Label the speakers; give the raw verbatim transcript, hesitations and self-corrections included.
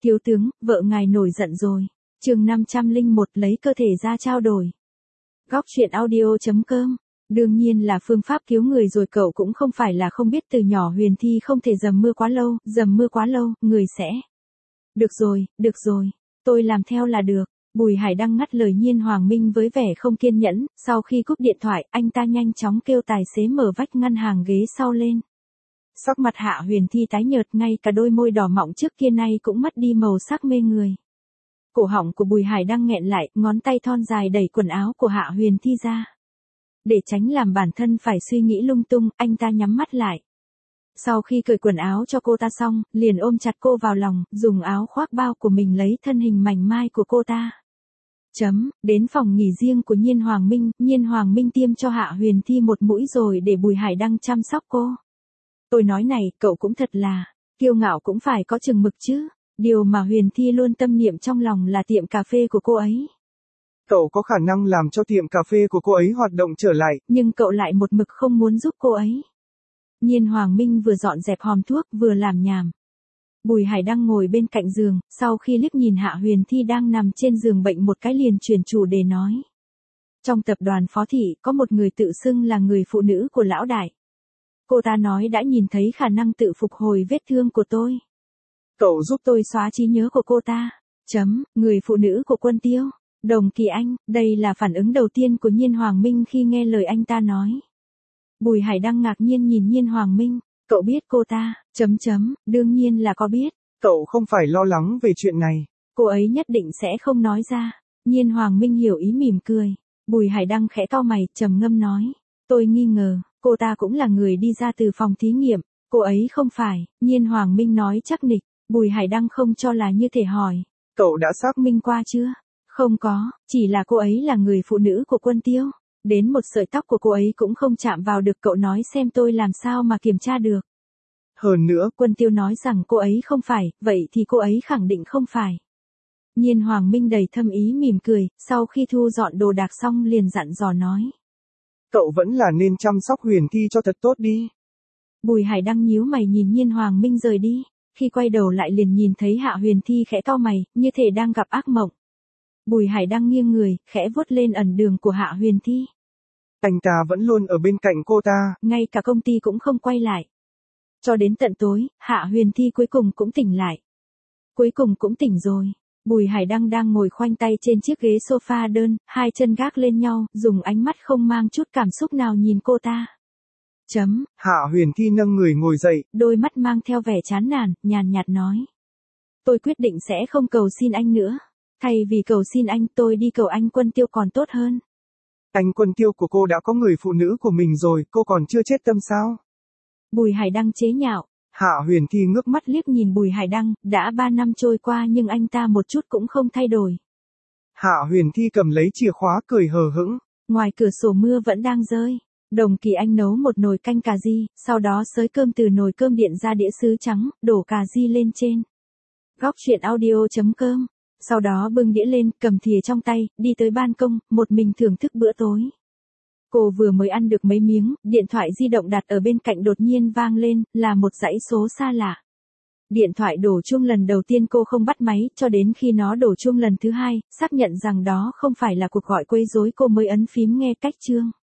Speaker 1: Thiếu tướng, vợ ngài nổi giận rồi. Chương năm trăm lẻ một lấy cơ thể ra trao đổi. Góc truyện audio chấm com. Đương nhiên là phương pháp cứu người rồi, cậu cũng không phải là không biết từ nhỏ Huyền Thi không thể dầm mưa quá lâu, dầm mưa quá lâu, người sẽ. Được rồi, được rồi, tôi làm theo là được. Bùi Hải Đăng ngắt lời Nhiên Hoàng Minh với vẻ không kiên nhẫn, sau khi cúp điện thoại, anh ta nhanh chóng kêu tài xế mở vách ngăn hàng ghế sau lên. Sắc mặt Hạ Huyền Thi tái nhợt, ngay cả đôi môi đỏ mọng trước kia nay cũng mất đi màu sắc mê người. Cổ họng của Bùi Hải Đăng nghẹn lại, ngón tay thon dài đẩy quần áo của Hạ Huyền Thi ra. Để tránh làm bản thân phải suy nghĩ lung tung, anh ta nhắm mắt lại. Sau khi cởi quần áo cho cô ta xong, liền ôm chặt cô vào lòng, dùng áo khoác bao của mình lấy thân hình mảnh mai của cô ta. Chấm, đến phòng nghỉ riêng của Nhiên Hoàng Minh, Nhiên Hoàng Minh tiêm cho Hạ Huyền Thi một mũi rồi để Bùi Hải Đăng chăm sóc cô. Tôi nói này, cậu cũng thật là, kiêu ngạo cũng phải có chừng mực chứ. Điều mà Huyền Thi luôn tâm niệm trong lòng là tiệm cà phê của cô ấy.
Speaker 2: Cậu có khả năng làm cho tiệm cà phê của cô ấy hoạt động trở lại.
Speaker 1: Nhưng cậu lại một mực không muốn giúp cô ấy. Nhiên Hoàng Minh vừa dọn dẹp hòm thuốc vừa làm nhảm. Bùi Hải Đăng ngồi bên cạnh giường, sau khi liếc nhìn Hạ Huyền Thi đang nằm trên giường bệnh một cái liền chuyển chủ đề nói. Trong tập đoàn Phó Thị có một người tự xưng là người phụ nữ của lão đại. Cô ta nói đã nhìn thấy khả năng tự phục hồi vết thương của tôi. Cậu giúp tôi xóa trí nhớ của cô ta. Chấm, người phụ nữ của Quân Tiêu. Đồng Kỳ Anh, đây là phản ứng đầu tiên của Nhiên Hoàng Minh khi nghe lời anh ta nói. Bùi Hải Đăng ngạc nhiên nhìn Nhiên Hoàng Minh. Cậu biết cô ta, chấm chấm, đương nhiên là có biết.
Speaker 2: Cậu không phải lo lắng về chuyện này.
Speaker 1: Cô ấy nhất định sẽ không nói ra. Nhiên Hoàng Minh hiểu ý mỉm cười. Bùi Hải Đăng khẽ cau mày, trầm ngâm nói. Tôi nghi ngờ, cô ta cũng là người đi ra từ phòng thí nghiệm. Cô ấy không phải, Nhiên Hoàng Minh nói chắc nịch. Bùi Hải Đăng không cho là như thể hỏi. Cậu đã xác minh qua chưa? Không có, chỉ là cô ấy là người phụ nữ của Quân Tiêu. Đến một sợi tóc của cô ấy cũng không chạm vào được, cậu nói xem tôi làm sao mà kiểm tra được. Hơn nữa, Quân Tiêu nói rằng cô ấy không phải, vậy thì cô ấy khẳng định không phải. Nhiên Hoàng Minh đầy thâm ý mỉm cười, sau khi thu dọn đồ đạc xong liền dặn dò nói.
Speaker 2: Cậu vẫn là nên chăm sóc Huyền Thi cho thật tốt đi.
Speaker 1: Bùi Hải Đăng nhíu mày nhìn Nhiên Hoàng Minh rời đi. Khi quay đầu lại liền nhìn thấy Hạ Huyền Thi khẽ cau mày, như thể đang gặp ác mộng. Bùi Hải Đăng nghiêng người, khẽ vuốt lên ẩn đường của Hạ Huyền Thi.
Speaker 2: Anh ta vẫn luôn ở bên cạnh cô ta.
Speaker 1: Ngay cả công ty cũng không quay lại. Cho đến tận tối, Hạ Huyền Thi cuối cùng cũng tỉnh lại. Cuối cùng cũng tỉnh rồi. Bùi Hải Đăng đang ngồi khoanh tay trên chiếc ghế sofa đơn, hai chân gác lên nhau, dùng ánh mắt không mang chút cảm xúc nào nhìn cô ta. Chấm.
Speaker 2: Hạ Huyền Thi nâng người ngồi dậy.
Speaker 1: Đôi mắt mang theo vẻ chán nản, nhàn nhạt nói. Tôi quyết định sẽ không cầu xin anh nữa. Thay vì cầu xin anh, tôi đi cầu anh Quân Tiêu còn tốt hơn.
Speaker 2: Anh Quân Tiêu của cô đã có người phụ nữ của mình rồi, cô còn chưa chết tâm sao?
Speaker 1: Bùi Hải Đăng chế nhạo.
Speaker 2: Hạ Huyền Thi ngước mắt
Speaker 1: liếc nhìn Bùi Hải Đăng, đã ba năm trôi qua nhưng anh ta một chút cũng không thay đổi.
Speaker 2: Hạ Huyền Thi cầm lấy chìa khóa cười hờ hững.
Speaker 1: Ngoài cửa sổ mưa vẫn đang rơi. Đồng Kỳ Anh nấu một nồi canh cà ri, sau đó xới cơm từ nồi cơm điện ra đĩa sứ trắng, đổ cà ri lên trên. Góc truyện audio chấm com. Sau đó bưng đĩa lên, cầm thìa trong tay, đi tới ban công, một mình thưởng thức bữa tối. Cô vừa mới ăn được mấy miếng, điện thoại di động đặt ở bên cạnh đột nhiên vang lên, là một dãy số xa lạ. Điện thoại đổ chuông lần đầu tiên cô không bắt máy, cho đến khi nó đổ chuông lần thứ hai, xác nhận rằng đó không phải là cuộc gọi quấy rối cô mới ấn phím nghe cách chuông.